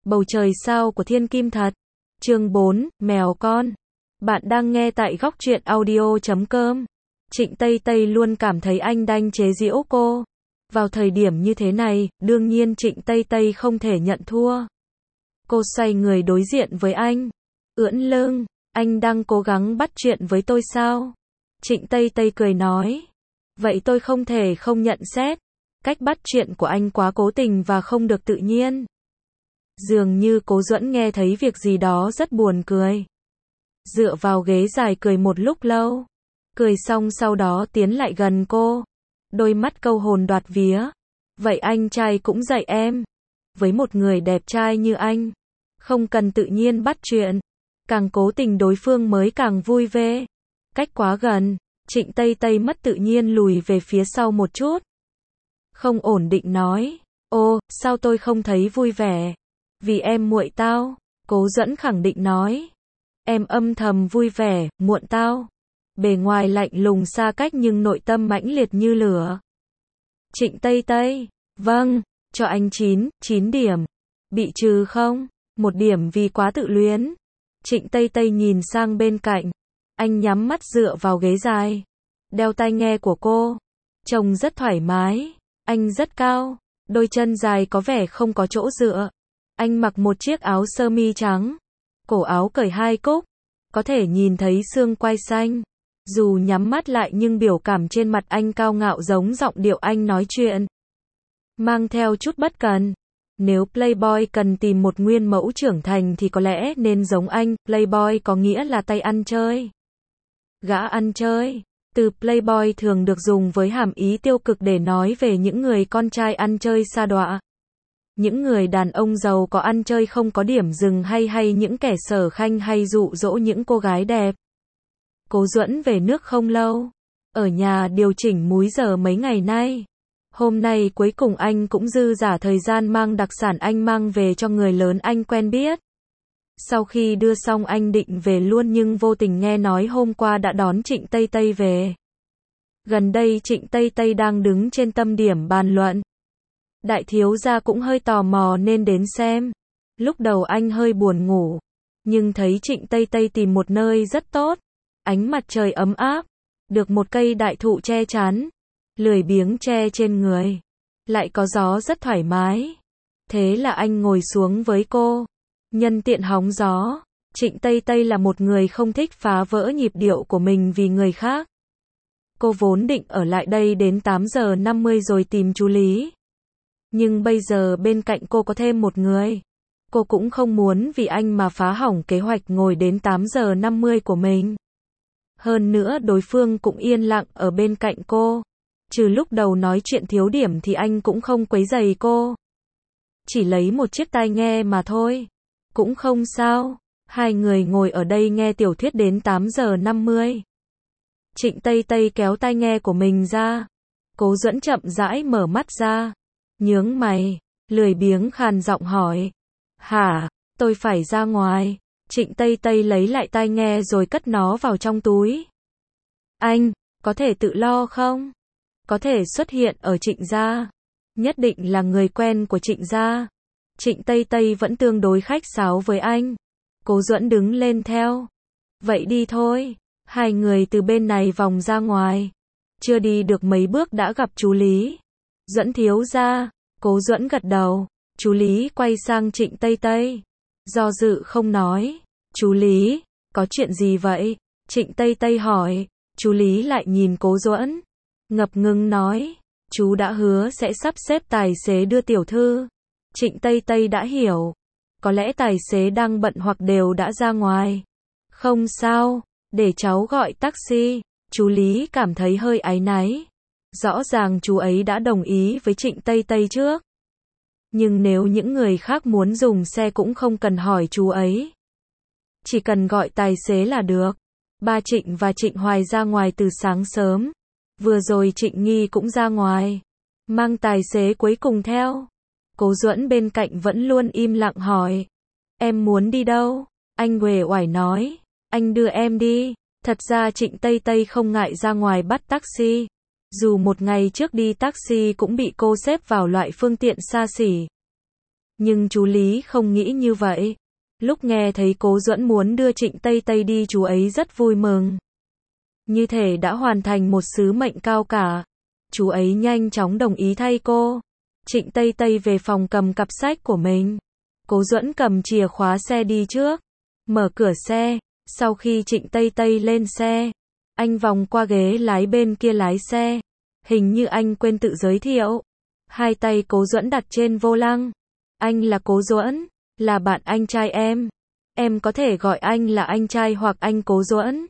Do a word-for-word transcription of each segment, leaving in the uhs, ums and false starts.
Bầu trời sao của thiên kim thật. Chương bốn, mèo con. Bạn đang nghe tại góc truyện audio chấm com. Trịnh Tây Tây luôn cảm thấy anh đang chế giễu cô. Vào thời điểm như thế này, đương nhiên Trịnh Tây Tây không thể nhận thua. Cô xoay người đối diện với anh. Ưỡn lưng, anh đang cố gắng bắt chuyện với tôi sao? Trịnh Tây Tây cười nói. Vậy tôi không thể không nhận xét. Cách bắt chuyện của anh quá cố tình và không được tự nhiên. Dường như Cố Duẫn nghe thấy việc gì đó rất buồn cười. Dựa vào ghế dài cười một lúc lâu. Cười xong sau đó tiến lại gần cô. Đôi mắt câu hồn đoạt vía. Vậy anh trai cũng dạy em. Với một người đẹp trai như anh, không cần tự nhiên bắt chuyện. Càng cố tình đối phương mới càng vui vẻ. Cách quá gần, Trịnh Tây Tây mất tự nhiên lùi về phía sau một chút. Không ổn định nói. Ô, sao tôi không thấy vui vẻ? Vì em muội tao. Cố Duẫn khẳng định nói. Em âm thầm vui vẻ, muộn tao. Bề ngoài lạnh lùng xa cách nhưng nội tâm mãnh liệt như lửa. Trịnh Tây Tây. Vâng, cho anh chín, chín điểm. Bị trừ không? Một điểm vì quá tự luyến. Trịnh Tây Tây nhìn sang bên cạnh. Anh nhắm mắt dựa vào ghế dài. Đeo tai nghe của cô. Trông rất thoải mái. Anh rất cao. Đôi chân dài có vẻ không có chỗ dựa. Anh mặc một chiếc áo sơ mi trắng. Cổ áo cởi hai cúc. Có thể nhìn thấy xương quai xanh. Dù nhắm mắt lại nhưng biểu cảm trên mặt anh cao ngạo giống giọng điệu anh nói chuyện. Mang theo chút bất cần. Nếu Playboy cần tìm một nguyên mẫu trưởng thành thì có lẽ nên giống anh. Playboy có nghĩa là tay ăn chơi. Gã ăn chơi. Từ Playboy thường được dùng với hàm ý tiêu cực để nói về những người con trai ăn chơi sa đọa. Những người đàn ông giàu có ăn chơi không có điểm dừng hay hay những kẻ sở khanh hay dụ dỗ những cô gái đẹp. Cố Duẫn về nước không lâu. Ở nhà điều chỉnh múi giờ mấy ngày nay. Hôm nay cuối cùng anh cũng dư dả thời gian mang đặc sản anh mang về cho người lớn anh quen biết. Sau khi đưa xong anh định về luôn nhưng vô tình nghe nói hôm qua đã đón Trịnh Tây Tây về. Gần đây Trịnh Tây Tây đang đứng trên tâm điểm bàn luận. Đại thiếu gia cũng hơi tò mò nên đến xem. Lúc đầu anh hơi buồn ngủ. Nhưng thấy Trịnh Tây Tây tìm một nơi rất tốt. Ánh mặt trời ấm áp. Được một cây đại thụ che chắn. Lười biếng che trên người. Lại có gió rất thoải mái. Thế là anh ngồi xuống với cô. Nhân tiện hóng gió. Trịnh Tây Tây là một người không thích phá vỡ nhịp điệu của mình vì người khác. Cô vốn định ở lại đây đến tám giờ năm mươi rồi tìm chú Lý. Nhưng bây giờ bên cạnh cô có thêm một người. Cô cũng không muốn vì anh mà phá hỏng kế hoạch ngồi đến tám giờ năm mươi của mình. Hơn nữa đối phương cũng yên lặng ở bên cạnh cô. Trừ lúc đầu nói chuyện thiếu điểm thì anh cũng không quấy rầy cô. Chỉ lấy một chiếc tai nghe mà thôi. Cũng không sao. Hai người ngồi ở đây nghe tiểu thuyết đến tám giờ năm mươi. Trịnh Tây Tây kéo tai nghe của mình ra. Cố Duẫn chậm rãi mở mắt ra. Nhướng mày. Lười biếng khàn giọng hỏi. Hả? Tôi phải ra ngoài. Trịnh Tây Tây lấy lại tai nghe rồi cất nó vào trong túi. Anh, có thể tự lo không? Có thể xuất hiện ở Trịnh gia. Nhất định là người quen của Trịnh gia. Trịnh Tây Tây vẫn tương đối khách sáo với anh. Cố Duẫn đứng lên theo. Vậy đi thôi. Hai người từ bên này vòng ra ngoài. Chưa đi được mấy bước đã gặp chú Lý. Duẫn thiếu gia. Cố Duẫn gật đầu. Chú Lý quay sang Trịnh Tây Tây. Do dự không nói. Chú Lý, có chuyện gì vậy? Trịnh Tây Tây hỏi. Chú Lý lại nhìn Cố Duẫn. Ngập ngừng nói. Chú đã hứa sẽ sắp xếp tài xế đưa tiểu thư. Trịnh Tây Tây đã hiểu. Có lẽ tài xế đang bận hoặc đều đã ra ngoài. Không sao, để cháu gọi taxi. Chú Lý cảm thấy hơi áy náy. Rõ ràng chú ấy đã đồng ý với Trịnh Tây Tây trước. Nhưng nếu những người khác muốn dùng xe cũng không cần hỏi chú ấy. Chỉ cần gọi tài xế là được. Ba Trịnh và Trịnh Hoài ra ngoài từ sáng sớm. Vừa rồi Trịnh Nghi cũng ra ngoài. Mang tài xế cuối cùng theo. Cố Duẫn bên cạnh vẫn luôn im lặng hỏi. Em muốn đi đâu? Anh uể oải nói. Anh đưa em đi. Thật ra Trịnh Tây Tây không ngại ra ngoài bắt taxi. Dù một ngày trước đi taxi cũng bị cô xếp vào loại phương tiện xa xỉ. Nhưng chú Lý không nghĩ như vậy. Lúc nghe thấy Cố Duẫn muốn đưa Trịnh Tây Tây đi, chú ấy rất vui mừng. Như thể đã hoàn thành một sứ mệnh cao cả. Chú ấy nhanh chóng đồng ý thay cô. Trịnh Tây Tây về phòng cầm cặp sách của mình. Cố Duẫn cầm chìa khóa xe đi trước. Mở cửa xe. Sau khi Trịnh Tây Tây lên xe, anh vòng qua ghế lái bên kia lái xe. Hình như anh quên tự giới thiệu. Hai tay Cố Duẫn đặt trên vô lăng. Anh là Cố Duẫn, là bạn anh trai em. Em có thể gọi anh là anh trai hoặc anh Cố Duẫn.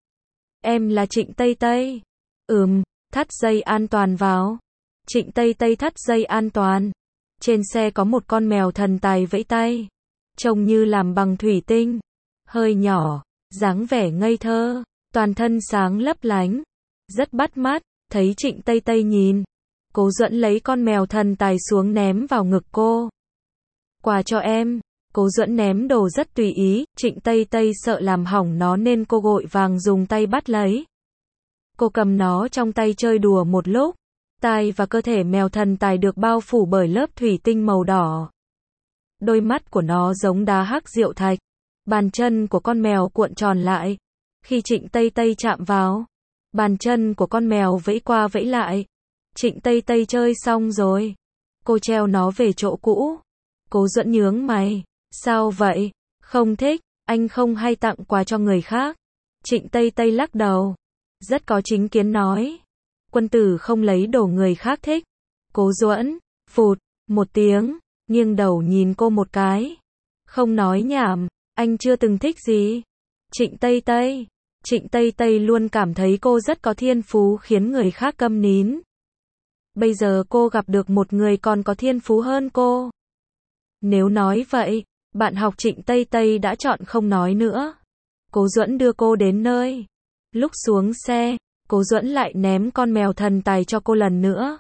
Em là Trịnh Tây Tây. Ừm, thắt dây an toàn vào. Trịnh Tây Tây thắt dây an toàn. Trên xe có một con mèo thần tài vẫy tay. Trông như làm bằng thủy tinh. Hơi nhỏ, dáng vẻ ngây thơ, toàn thân sáng lấp lánh. Rất bắt mắt, thấy Trịnh Tây Tây nhìn. Cố Duẫn lấy con mèo thần tài xuống ném vào ngực cô. Quà cho em. Cố Duẫn ném đồ rất tùy ý, Trịnh Tây Tây sợ làm hỏng nó nên cô vội vàng dùng tay bắt lấy. Cô cầm nó trong tay chơi đùa một lúc. Tai và cơ thể mèo thần tài được bao phủ bởi lớp thủy tinh màu đỏ. Đôi mắt của nó giống đá hắc diệu thạch. Bàn chân của con mèo cuộn tròn lại. Khi Trịnh Tây Tây chạm vào, bàn chân của con mèo vẫy qua vẫy lại. Trịnh Tây Tây chơi xong rồi. Cô treo nó về chỗ cũ. Cố Duẫn nhướng mày. Sao vậy? Không thích, anh không hay tặng quà cho người khác. Trịnh Tây Tây lắc đầu. Rất có chính kiến nói. Quân tử không lấy đồ người khác thích. Cố Duẫn, phụt, một tiếng, nghiêng đầu nhìn cô một cái. Không nói nhảm, anh chưa từng thích gì. Trịnh Tây Tây. Trịnh Tây Tây luôn cảm thấy cô rất có thiên phú khiến người khác câm nín. Bây giờ cô gặp được một người còn có thiên phú hơn cô. Nếu nói vậy, bạn học Trịnh Tây Tây đã chọn không nói nữa. Cố Duẫn đưa cô đến nơi. Lúc xuống xe, Cố Duẫn lại ném con mèo thần tài cho cô lần nữa.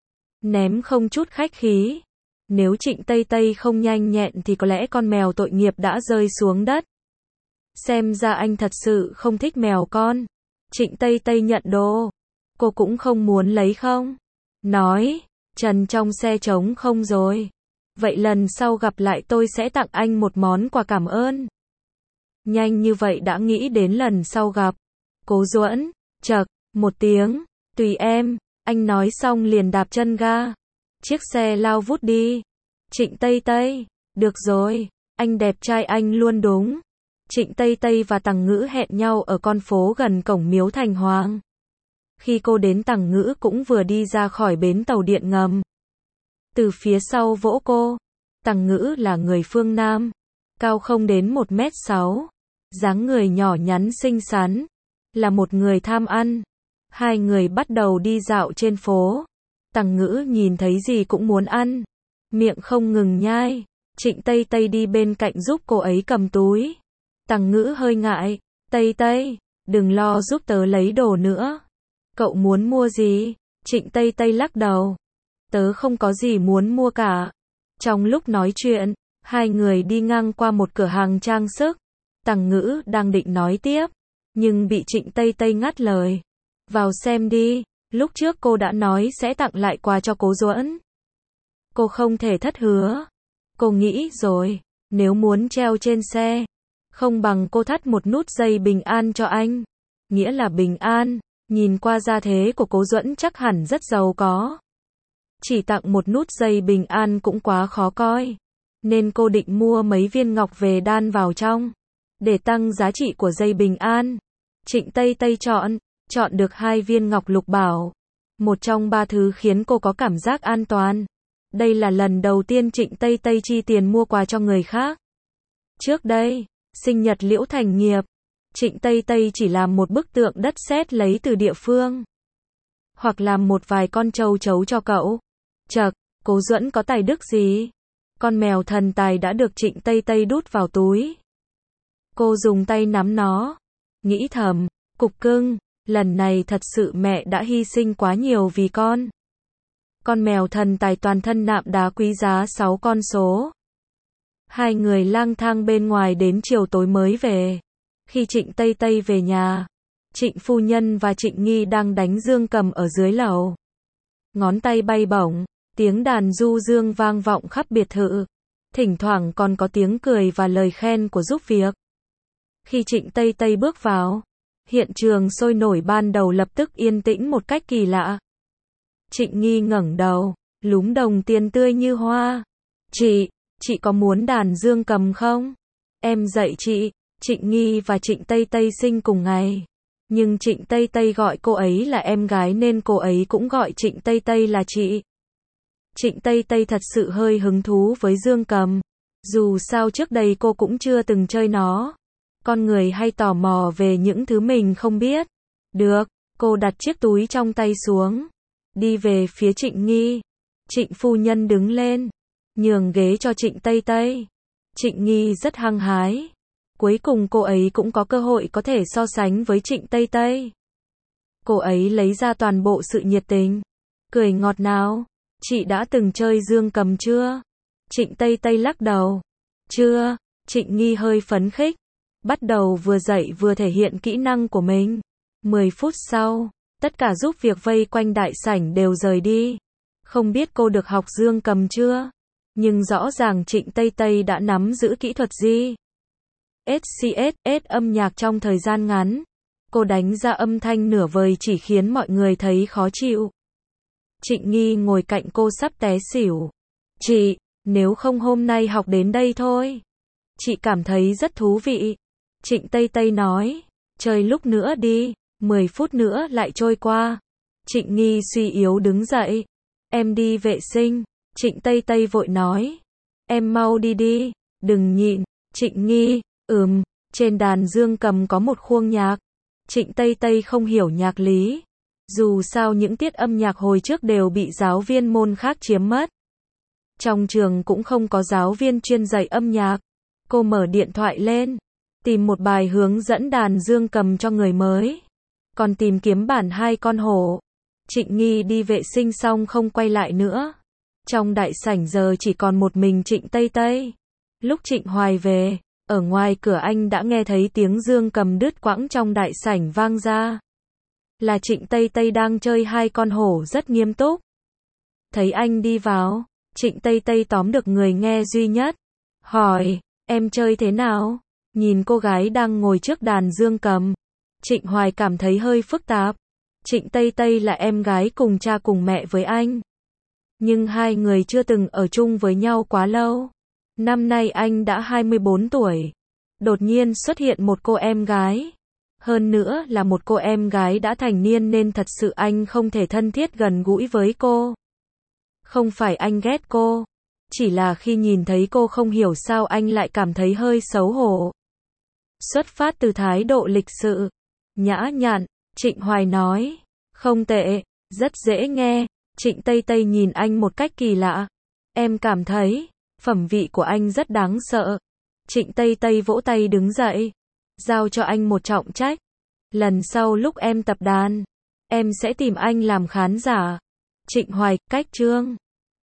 Ném không chút khách khí. Nếu Trịnh Tây Tây không nhanh nhẹn thì có lẽ con mèo tội nghiệp đã rơi xuống đất. Xem ra anh thật sự không thích mèo con. Trịnh Tây Tây nhận đồ. Cô cũng không muốn lấy không? Nói, trần trong xe trống không rồi. Vậy lần sau gặp lại tôi sẽ tặng anh một món quà cảm ơn. Nhanh như vậy đã nghĩ đến lần sau gặp. Cố Duẫn, chậc, một tiếng, tùy em, anh nói xong liền đạp chân ga. Chiếc xe lao vút đi. Trịnh Tây Tây, được rồi, anh đẹp trai anh luôn đúng. Trịnh Tây Tây và Tằng Ngữ hẹn nhau ở con phố gần cổng miếu Thành Hoàng. Khi cô đến, Tằng Ngữ cũng vừa đi ra khỏi bến tàu điện ngầm. Từ phía sau vỗ cô. Tằng Ngữ là người phương Nam, cao không đến một mét sáu, dáng người nhỏ nhắn xinh xắn, là một người tham ăn. Hai người bắt đầu đi dạo trên phố. Tằng Ngữ nhìn thấy gì cũng muốn ăn, miệng không ngừng nhai. Trịnh Tây Tây đi bên cạnh giúp cô ấy cầm túi. Tằng Ngữ hơi ngại. Tây Tây, đừng lo, giúp tớ lấy đồ nữa. Cậu muốn mua gì? Trịnh Tây Tây lắc đầu. Tớ không có gì muốn mua cả. Trong lúc nói chuyện, hai người đi ngang qua một cửa hàng trang sức. Tằng Ngữ đang định nói tiếp, nhưng bị Trịnh Tây Tây ngắt lời. Vào xem đi, lúc trước cô đã nói sẽ tặng lại quà cho Cố Duẫn. Cô không thể thất hứa. Cô nghĩ rồi, nếu muốn treo trên xe, không bằng cô thắt một nút dây bình an cho anh. Nghĩa là bình an, nhìn qua gia thế của Cố Duẫn chắc hẳn rất giàu có. Chỉ tặng một nút dây bình an cũng quá khó coi. Nên cô định mua mấy viên ngọc về đan vào trong, để tăng giá trị của dây bình an. Trịnh Tây Tây chọn, chọn được hai viên ngọc lục bảo. Một trong ba thứ khiến cô có cảm giác an toàn. Đây là lần đầu tiên Trịnh Tây Tây chi tiền mua quà cho người khác. Trước đây, sinh nhật Liễu Thành Nghiệp, Trịnh Tây Tây chỉ làm một bức tượng đất sét lấy từ địa phương. Hoặc làm một vài con châu chấu cho cậu. Chậc, Cố Duẫn có tài đức gì? Con mèo thần tài đã được Trịnh Tây Tây đút vào túi. Cô dùng tay nắm nó. Nghĩ thầm, cục cưng, lần này thật sự mẹ đã hy sinh quá nhiều vì con. Con mèo thần tài toàn thân nạm đá quý giá sáu con số. Hai người lang thang bên ngoài đến chiều tối mới về. Khi Trịnh Tây Tây về nhà, Trịnh phu nhân và Trịnh Nghi đang đánh dương cầm ở dưới lầu. Ngón tay bay bổng, tiếng đàn du dương vang vọng khắp biệt thự. thỉnh thoảng còn có tiếng cười và lời khen của giúp việc. Khi Trịnh Tây Tây bước vào, hiện trường sôi nổi ban đầu lập tức yên tĩnh một cách kỳ lạ. Trịnh Nghi ngẩng đầu, lúm đồng tiền tươi như hoa. Chị, chị có muốn đàn dương cầm không? Em dạy chị. Trịnh Nghi và Trịnh Tây Tây sinh cùng ngày. Nhưng Trịnh Tây Tây gọi cô ấy là em gái nên cô ấy cũng gọi Trịnh Tây Tây là chị. Trịnh Tây Tây thật sự hơi hứng thú với dương cầm. Dù sao trước đây cô cũng chưa từng chơi nó. Con người hay tò mò về những thứ mình không biết. Được, cô đặt chiếc túi trong tay xuống. Đi về phía Trịnh Nghi. Trịnh phu nhân đứng lên. Nhường ghế cho Trịnh Tây Tây. Trịnh Nghi rất hăng hái. Cuối cùng cô ấy cũng có cơ hội có thể so sánh với Trịnh Tây Tây. Cô ấy lấy ra toàn bộ sự nhiệt tình. Cười ngọt ngào. Chị đã từng chơi dương cầm chưa? Trịnh Tây Tây lắc đầu. Chưa. Trịnh Nghi hơi phấn khích. Bắt đầu vừa dạy vừa thể hiện kỹ năng của mình. mười phút sau, tất cả giúp việc vây quanh đại sảnh đều rời đi. Không biết cô được học dương cầm chưa? Nhưng rõ ràng Trịnh Tây Tây đã nắm giữ kỹ thuật gì? ét xê ét ét âm nhạc trong thời gian ngắn. Cô đánh ra âm thanh nửa vời chỉ khiến mọi người thấy khó chịu. Trịnh Nghi ngồi cạnh cô sắp té xỉu. Chị, nếu không hôm nay học đến đây thôi. Chị cảm thấy rất thú vị. Trịnh Tây Tây nói. Chơi lúc nữa đi. mười phút nữa lại trôi qua. Trịnh Nghi suy yếu đứng dậy. Em đi vệ sinh. Trịnh Tây Tây vội nói. Em mau đi đi. Đừng nhịn. Trịnh Nghi. Ừm, trên đàn dương cầm có một khuôn nhạc. Trịnh Tây Tây không hiểu nhạc lý. Dù sao những tiết âm nhạc hồi trước đều bị giáo viên môn khác chiếm mất. Trong trường cũng không có giáo viên chuyên dạy âm nhạc. Cô mở điện thoại lên. Tìm một bài hướng dẫn đàn dương cầm cho người mới. Còn tìm kiếm bản hai con hổ. Trịnh Nghi đi vệ sinh xong không quay lại nữa. Trong đại sảnh giờ chỉ còn một mình Trịnh Tây Tây. Lúc Trịnh Hoài về, ở ngoài cửa anh đã nghe thấy tiếng dương cầm đứt quãng trong đại sảnh vang ra. Là Trịnh Tây Tây đang chơi hai con hổ rất nghiêm túc. Thấy anh đi vào, Trịnh Tây Tây tóm được người nghe duy nhất. Hỏi, em chơi thế nào? Nhìn cô gái đang ngồi trước đàn dương cầm. Trịnh Hoài cảm thấy hơi phức tạp. Trịnh Tây Tây là em gái cùng cha cùng mẹ với anh. Nhưng hai người chưa từng ở chung với nhau quá lâu. Năm nay anh đã hai mươi bốn tuổi. Đột nhiên xuất hiện một cô em gái. Hơn nữa là một cô em gái đã thành niên nên thật sự anh không thể thân thiết gần gũi với cô. Không phải anh ghét cô. Chỉ là khi nhìn thấy cô không hiểu sao anh lại cảm thấy hơi xấu hổ. Xuất phát từ thái độ lịch sự, nhã nhặn, Trịnh Hoài nói. Không tệ, rất dễ nghe. Trịnh Tây Tây nhìn anh một cách kỳ lạ. Em cảm thấy, phẩm vị của anh rất đáng sợ. Trịnh Tây Tây vỗ tay đứng dậy. Giao cho anh một trọng trách. Lần sau lúc em tập đàn, em sẽ tìm anh làm khán giả. Trịnh Hoài, cách chương.